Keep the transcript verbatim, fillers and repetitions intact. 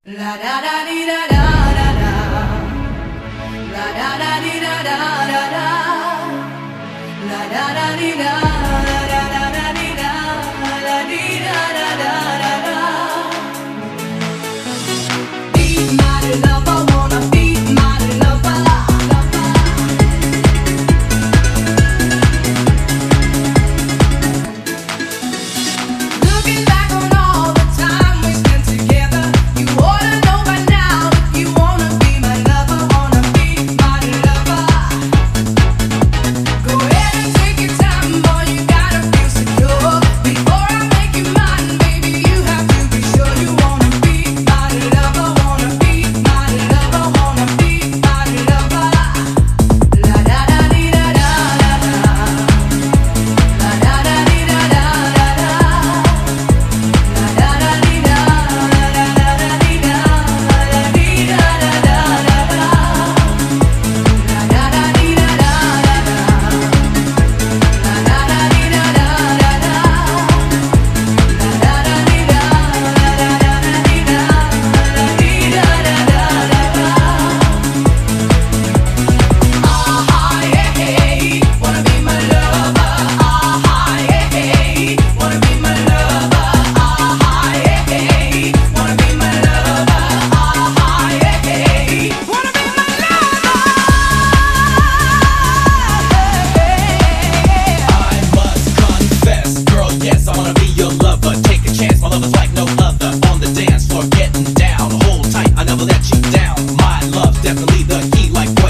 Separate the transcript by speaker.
Speaker 1: La da da di da da da da. La da da di da da da da. La da da di da da da da di da da di da da da da da. Be my lover, wanna be my lover. Looking back on all the time we spent together, you ought to know by now if you wanna be my lover, wanna be my lover. Go ahead and take your time, boy, you gotta feel secure. Before I make you mine, baby, you have to be sure you wanna be my lover, wanna be my lover, wanna be my lover. La da da di da da da da. La da da di da da da da. La da da di da da da da di da da di da da da da da. La da da di da da da da. La da da di da da da da. La da da di da da da da di da di da da da da da. Ah yeah, hey, wanna be my lover. Ah yeah, hey, wanna be my lover. Ah yeah, hey, wanna be my lover. Ah yeah, hey, wanna be my lover.
Speaker 2: I must confess, girl, yes, I wanna be your lover. Take a chance, my love is like no other. On the dance floor, getting down, hold tight, I never let you down. My love's definitely the key, like